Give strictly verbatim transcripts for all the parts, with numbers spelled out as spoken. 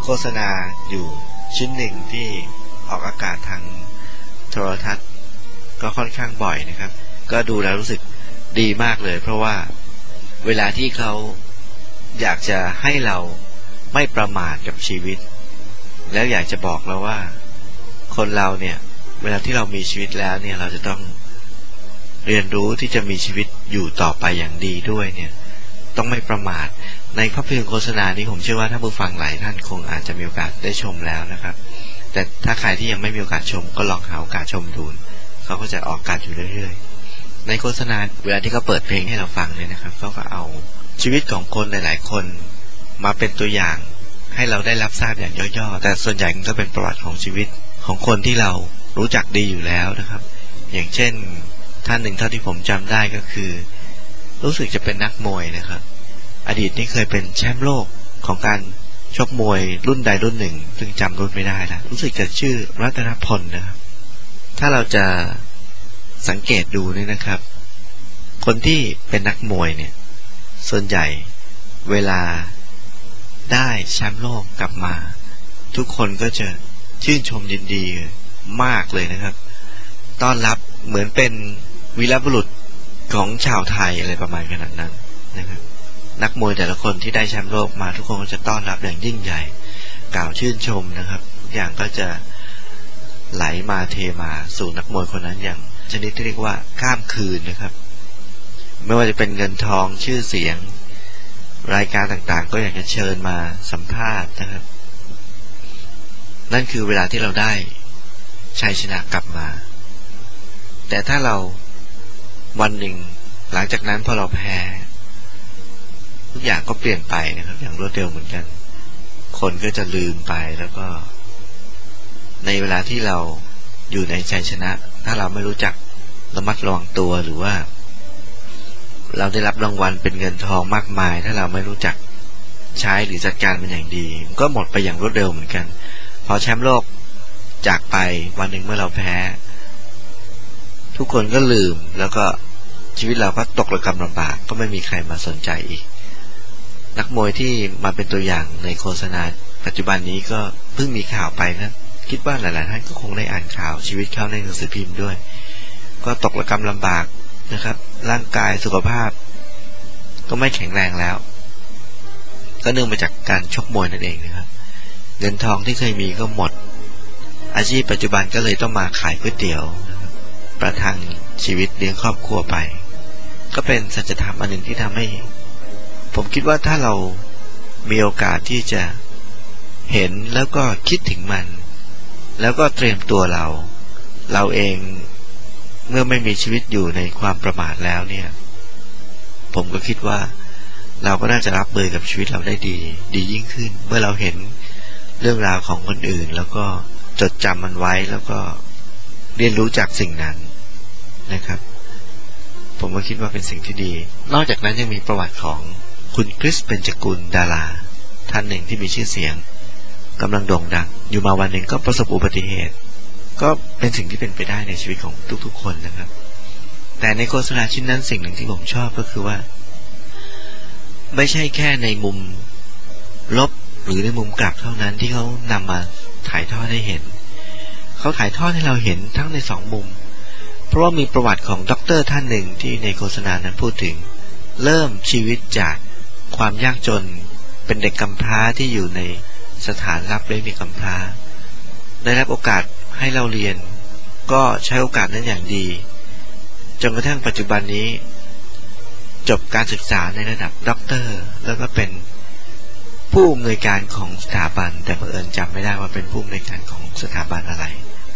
โฆษณาอยู่ชิ้นหนึ่งที่ออกอากาศทางโทรทัศน์ก็ค่อนข้างบ่อยนะครับก็ดูแล้วรู้สึกดีมากเลยเพราะว่าเวลาที่เขาอยากจะให้เราไม่ประมาทกับชีวิตแล้วอยากจะบอกเราว่าคนเราเนี่ยเวลาที่เรามีชีวิตแล้วเนี่ยเราจะต้องเรียนรู้ที่จะมีชีวิตอยู่ต่อไปอย่างดีด้วยเนี่ยต้องไม่ประมาทในภาพยนตร์โฆษณานี้ผมเชื่อว่าถ้าผู้ฟังหลายท่านคงอาจจะมีโอกาสได้ชมแล้วนะครับแต่ถ้าใครที่ยังไม่มีโอกาสชมก็ลองหาโอกาสชมดูเขาก็จะออกอากาศอยู่เรื่อยๆในโฆษณาเวลาที่เขาเปิดเพลงให้เราฟังเนี่ยนะครับเขาก็เอาชีวิตของคนหลายๆคนมาเป็นตัวอย่างให้เราได้รับทราบอย่างย่อๆแต่ส่วนใหญ่ก็เป็นประวัติของชีวิตของคนที่เรารู้จักดีอยู่แล้วนะครับอย่างเช่นท่านหนึ่งเท่าที่ผมจำได้ก็คือรู้สึกจะเป็นนักมวยนะครับอดีตนี่เคยเป็นแชมป์โลกของการชกมวยรุ่นใดรุ่นหนึ่งซึ่งจำรุ่นไม่ได้แล้วรู้สึกจะชื่อรัตนพลนะครับถ้าเราจะสังเกตดูนี่นะครับคนที่เป็นนักมวยเนี่ยส่วนใหญ่เวลาได้แชมป์โลกกลับมาทุกคนก็จะชื่นชมยินดีมากเลยนะครับต้อนรับเหมือนเป็นวีรบุรุษของชาวไทยอะไรประมาณขนาดนั้นนะครับนักมวยแต่ละคนที่ได้แชมป์โลกมาทุกคนก็จะต้อนรับอย่างยิ่งใหญ่กล่าวชื่นชมนะครับทุกอย่างก็จะไหลมาเทมาสู่นักมวยคนนั้นอย่างชนิดที่เรียกว่าข้ามคืนนะครับไม่ว่าจะเป็นเงินทองชื่อเสียงรายการต่างๆก็อยากจะเชิญมาสัมภาษณ์นะครับนั่นคือเวลาที่เราได้ชัยชนะกลับมาแต่ถ้าเราวันหนึ่งหลังจากนั้นพอเราแพ้ทุกอย่างก็เปลี่ยนไปนะครับอย่างรวดเร็วเหมือนกันคนก็จะลืมไปแล้วก็ในเวลาที่เราอยู่ในชัยชนะถ้าเราไม่รู้จักระมัดระวังตัวหรือว่าเราได้รับรางวัลเป็นเงินทองมากมายถ้าเราไม่รู้จักใช้หรือจัดการมันอย่างดีมันก็หมดไปอย่างรวดเร็วเหมือนกันพอแชมป์โลกจากไปวันหนึ่งเมื่อเราแพ้ทุกคนก็ลืมแล้วก็ชีวิตเราก็ตกระกำลำบากก็ไม่มีใครมาสนใจอีกนักมวยที่มาเป็นตัวอย่างในโฆษณาปัจจุบันนี้ก็เพิ่งมีข่าวไปนะคิดว่าหลายๆท่านก็คงได้อ่านข่าวชีวิตเขาในหนังสือพิมพ์ด้วยก็ตกระกำลำบากนะครับร่างกายสุขภาพก็ไม่แข็งแรงแล้วก็เนื่องมาจากการชกมวยนั่นเองนะครับเงินทองที่เคยมีก็หมดอาชีพปัจจุบันก็เลยต้องมาขายก๋วยเตี๋ยวประทังชีวิตเลี้ยงครอบครัวไปก็เป็นสัจธรรมอันหนึ่งที่ทำให้ผมคิดว่าถ้าเรามีโอกาสที่จะเห็นแล้วก็คิดถึงมันแล้วก็เตรียมตัวเราเราเองเมื่อไม่มีชีวิตอยู่ในความประมาทแล้วเนี่ยผมก็คิดว่าเราก็น่าจะรับมือกับชีวิตเราได้ดีดียิ่งขึ้นเมื่อเราเห็นเรื่องราวของคนอื่นแล้วก็จดจำมันไว้แล้วก็เรียนรู้จากสิ่งนั้นนะครับผมก็คิดว่าเป็นสิ่งที่ดีนอกจากนั้นยังมีประวัติของคุณคริสเบญจกุลดาราท่านหนึ่งที่มีชื่อเสียงกำลังโด่งดังอยู่มาวันหนึ่งก็ประสบอุบัติเหตุก็เป็นสิ่งที่เป็นไปได้ในชีวิตของทุกๆคนนะครับแต่ในโฆษณาชิ้นนั้นสิ่งหนึ่งที่ผมชอบก็คือว่าไม่ใช่แค่ในมุมลบหรือในมุมกลับเท่านั้นที่เขานำมาถ่ายทอดให้เห็นเขาถ่ายทอดให้เราเห็นทั้งในสองมุมเพราะว่ามีประวัติของด็อกเตอร์ท่านหนึ่งที่ในโฆษณานั้นพูดถึงเริ่มชีวิตจากความยากจนเป็นเด็กกำพร้าที่อยู่ในสถานรับเลี้ยงเด็กกำพร้าได้รับโอกาสให้เราเรียนก็ใช้โอกาสนั้นอย่างดีจนกระทั่งปัจจุบันนี้จบการศึกษาในระดับด็อกเตอร์แล้วก็เป็นผู้อำนวยการของสถาบันแต่เผอิญจำไม่ได้ว่าเป็นผู้อำนวยการของสถาบันอะไร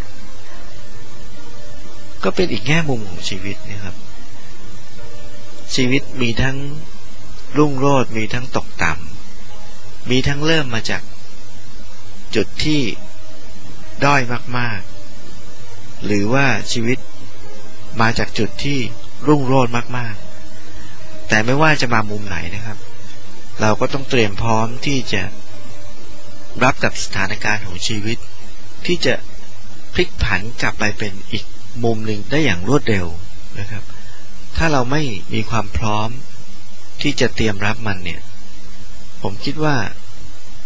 ก็เป็นอีกแง่มุมของชีวิตนะครับชีวิตมีทั้งรุ่งโรจน์มีทั้งตกต่ำมีทั้งเริ่มมาจากจุดที่ด้อยมากๆหรือว่าชีวิตมาจากจุดที่รุ่งโรจน์มากๆแต่ไม่ว่าจะมามุมไหนนะครับเราก็ต้องเตรียมพร้อมที่จะรับกับสถานการณ์ของชีวิตที่จะพลิกผันกลับไปเป็นอีกมุมหนึ่งได้อย่างรวดเร็วนะครับถ้าเราไม่มีความพร้อมที่จะเตรียมรับมันเนี่ยผมคิดว่า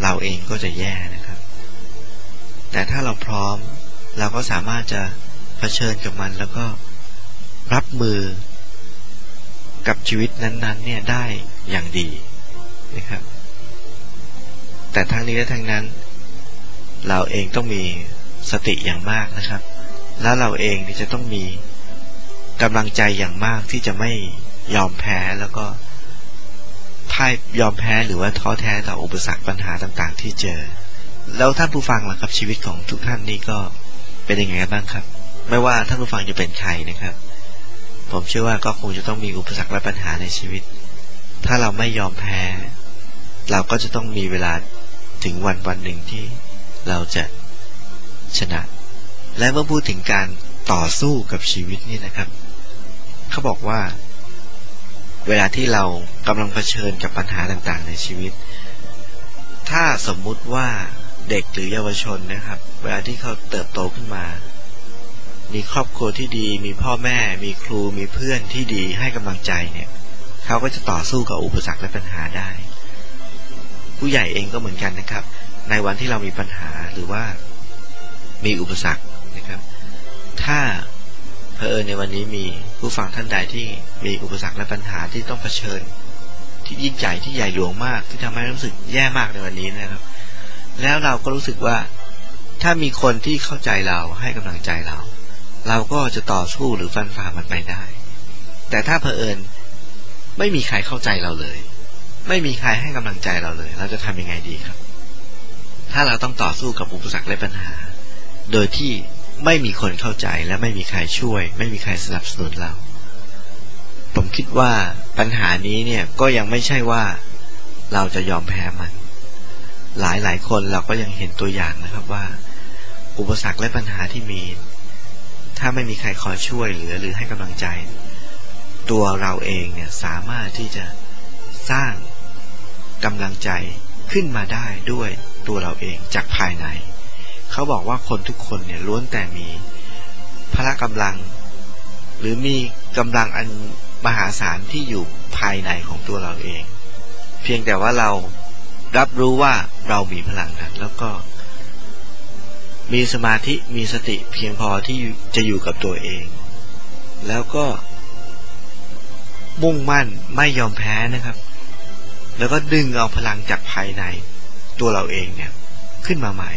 เราเองก็จะแย่นะครับแต่ถ้าเราพร้อมเราก็สามารถจะเผชิญกับมันแล้วก็รับมือกับชีวิตนั้นๆเนี่ยได้อย่างดีนะครับแต่ทั้งนี้และทั้งนั้นเราเองต้องมีสติอย่างมากนะครับแล้วเราเองนี่จะต้องมีกำลังใจอย่างมากที่จะไม่ยอมแพ้แล้วก็พ่ายยอมแพ้หรือว่าท้อแท้ต่ออุปสรรคปัญหาต่างๆที่เจอแล้วท่านผู้ฟังล่ะครับชีวิตของทุกท่านนี่ก็เป็นยังไงบ้างครับไม่ว่าท่านผู้ฟังจะเป็นใครนะครับผมเชื่อว่าก็คงจะต้องมีอุปสรรคและปัญหาในชีวิตถ้าเราไม่ยอมแพ้เราก็จะต้องมีเวลาถึงวันวันหนึ่งที่เราจะชนะและเมื่อพูดถึงการต่อสู้กับชีวิตนี่นะครับเขาบอกว่าเวลาที่เรากำลังเผชิญกับปัญหาต่างๆในชีวิตถ้าสมมุติว่าเด็กหรือเยาวชนนะครับเวลาที่เขาเติบโตขึ้นมามีครอบครัวที่ดีมีพ่อแม่มีครูมีเพื่อนที่ดีให้กำลังใจเนี่ยเขาก็จะต่อสู้กับอุปสรรคและปัญหาได้ผู้ใหญ่เองก็เหมือนกันนะครับในวันที่เรามีปัญหาหรือว่ามีอุปสรรคนะครับถ้าเผอิญในวันนี้มีผู้ฟังท่านใดที่มีอุปสรรคและปัญหาที่ต้องเผชิญที่ยิ่งใหญ่ที่ใหญ่หลวงมากที่ทำให้รู้สึกแย่มากในวันนี้นะครับแล้วเราก็รู้สึกว่าถ้ามีคนที่เข้าใจเราให้กำลังใจเราเราก็จะต่อสู้หรือฟันฝ่ามันไปได้แต่ถ้าเผอิญไม่มีใครเข้าใจเราเลยไม่มีใครให้กำลังใจเราเลยเราจะทำยังไงดีครับถ้าเราต้องต่อสู้กับอุปสรรคและปัญหาโดยที่ไม่มีคนเข้าใจและไม่มีใครช่วยไม่มีใครสนับสนุนเราผมคิดว่าปัญหานี้เนี่ยก็ยังไม่ใช่ว่าเราจะยอมแพ้มันหลายหลายคนเราก็ยังเห็นตัวอย่างนะครับว่าอุปสรรคและปัญหาที่มีถ้าไม่มีใครคอยช่วยเหลือหรือให้กำลังใจตัวเราเองเนี่ยสามารถที่จะสร้างกำลังใจขึ้นมาได้ด้วยตัวเราเองจากภายในเขาบอกว่าคนทุกคนเนี่ยล้วนแต่มีพละกำลังหรือมีกำลังอันมหาศาลที่อยู่ภายในของตัวเราเองเพียงแต่ว่าเรารับรู้ว่าเรามีพลังนั้นแล้วก็มีสมาธิมีสติเพียงพอที่จะอยู่กับตัวเองแล้วก็มุ่งมั่นไม่ยอมแพ้นะครับแล้วก็ดึงเอาพลังจากภายในตัวเราเองเนี่ยขึ้นมาใหม่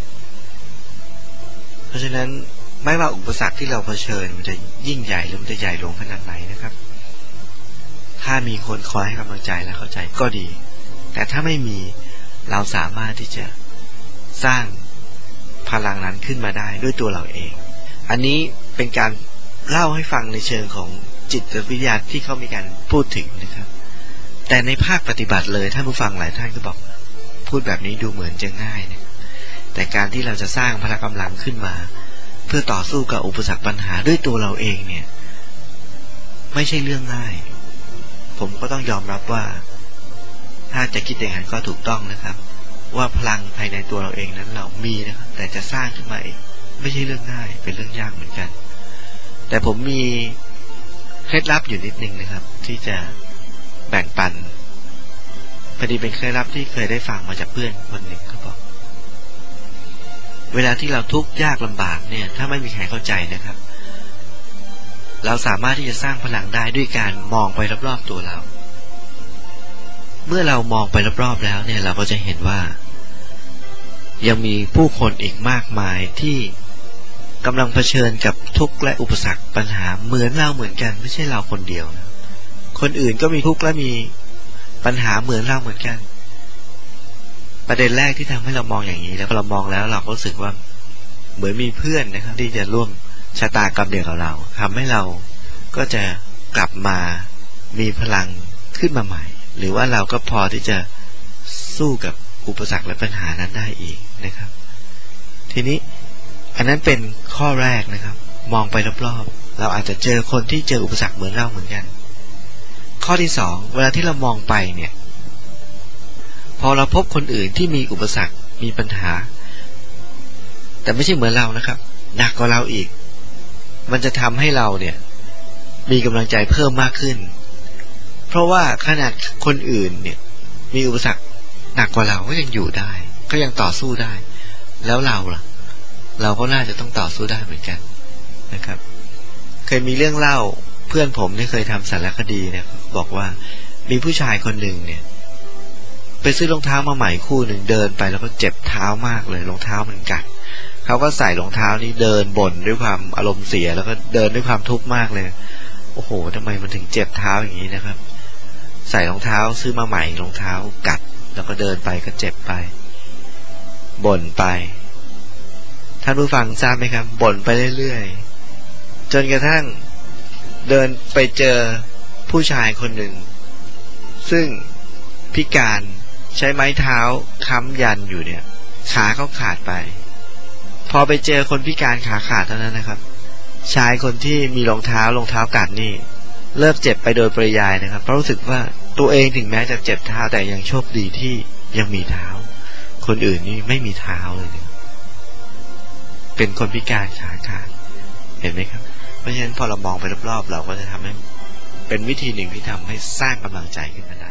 เพราะฉะนั้นไม่ว่าอุปสรรคที่เราเผชิญมันจะยิ่งใหญ่หรือมันจะใหญ่หลวงขนาดไหนนะครับถ้ามีคนคอยให้กำลังใจและเข้าใจก็ดีแต่ถ้าไม่มีเราสามารถที่จะสร้างพลังนั้นขึ้นมาได้ด้วยตัวเราเองอันนี้เป็นการเล่าให้ฟังในเชิงของจิตวิทยาที่เขามีการพูดถึงนะครับแต่ในภาคปฏิบัติเลยท่านผู้ฟังหลายท่านก็บอกพูดแบบนี้ดูเหมือนจะง่ายนะแต่การที่เราจะสร้างพละกำลังขึ้นมาเพื่อต่อสู้กับอุปสรรคปัญหาด้วยตัวเราเองเนี่ยไม่ใช่เรื่องง่ายผมก็ต้องยอมรับว่าถ้าจะคิดอย่างนั้นก็ถูกต้องนะครับว่าพลังภายในตัวเราเองนั้นเรามีนะครับแต่จะสร้างขึ้นมาเองไม่ใช่เรื่องง่ายเป็นเรื่องยากเหมือนกันแต่ผมมีเคล็ดลับอยู่นิดนึงนะครับที่จะแบ่งปันพอดีเป็นเคล็ดลับที่เคยได้ฟังมาจากเพื่อนคนหนึ่งเขาบอกเวลาที่เราทุกข์ยากลำบากเนี่ยถ้าไม่มีใครเข้าใจนะครับเราสามารถที่จะสร้างพลังได้ด้วยการมองไปรอบๆตัวเราเมื่อเรามองไปรอบๆแล้วเนี่ยเราก็จะเห็นว่ายังมีผู้คนอีกมากมายที่กำลังเผชิญกับทุกข์และอุปสรรคปัญหาเหมือนเราเหมือนกันไม่ใช่เราคนเดียวนะคนอื่นก็มีทุกข์และมีปัญหาเหมือนเราเหมือนกันประเด็นแรกที่ทำให้เรามองอย่างนี้แล้วเรามองแล้วเราก็รู้สึกว่าเหมือนมีเพื่อนนะครับที่จะร่วมชะตากรรมเดียวกับเราทำให้เราก็จะกลับมามีพลังขึ้นมาใหม่หรือว่าเราก็พอที่จะสู้กับอุปสรรคและปัญหานั้นได้อีกนะครับทีนี้อันนั้นเป็นข้อแรกนะครับมองไปรอบๆเราอาจจะเจอคนที่เจออุปสรรคเหมือนเราเหมือนกันข้อที่สองเวลาที่เรามองไปเนี่ยพอเราพบคนอื่นที่มีอุปสรรคมีปัญหาแต่ไม่ใช่เหมือนเรานะครับหนักกว่าเราอีกมันจะทำให้เราเนี่ยมีกำลังใจเพิ่มมากขึ้นเพราะว่าขนาดคนอื่นเนี่ยมีอุปสรรคหนักกว่าเราก็ยังอยู่ได้ก็ยังต่อสู้ได้แล้วเราล่ะเราก็น่าจะต้องต่อสู้ได้เหมือนกันนะครับเคยมีเรื่องเล่าเพื่อนผมที่เคยทำสารคดีเนี่ยบอกว่ามีผู้ชายคนหนึ่งเนี่ยไปซื้อรองเท้ามาใหม่คู่หนึ่งเดินไปแล้วก็เจ็บเท้ามากเลยรองเท้ามันกัดเขาก็ใส่รองเท้านี้เดินบ่นด้วยความอารมณ์เสียแล้วก็เดินด้วยความทุกข์มากเลยโอ้โหทำไมมันถึงเจ็บเท้าอย่างนี้นะครับใส่รองเท้าซื้อมาใหม่รองเท้ากัดแล้วก็เดินไปก็เจ็บไปบ่นไปท่านผู้ฟังทราบไหมครับบ่นไปเรื่อยๆจนกระทั่งเดินไปเจอผู้ชายคนหนึ่งซึ่งพิการใช้ไม้เท้าค้ำยันอยู่เนี่ยขาเขาขาดไปพอไปเจอคนพิการขาขาดเท่านั้นนะครับชายคนที่มีรองเท้ารองเท้ากัดนี่เลิกเจ็บไปโดยปริยายนะครับเพราะรู้สึกว่าตัวเองถึงแม้จะเจ็บเท้าแต่ยังโชคดีที่ยังมีเท้าคนอื่นนี่ไม่มีเท้าเลยเป็นคนพิการขาขาดเห็นไหมครับเพราะฉะนั้นพอเรามองไปรอบๆเราก็จะทำให้เป็นวิธีหนึ่งที่ทำให้สร้างกำลังใจขึ้นมาได้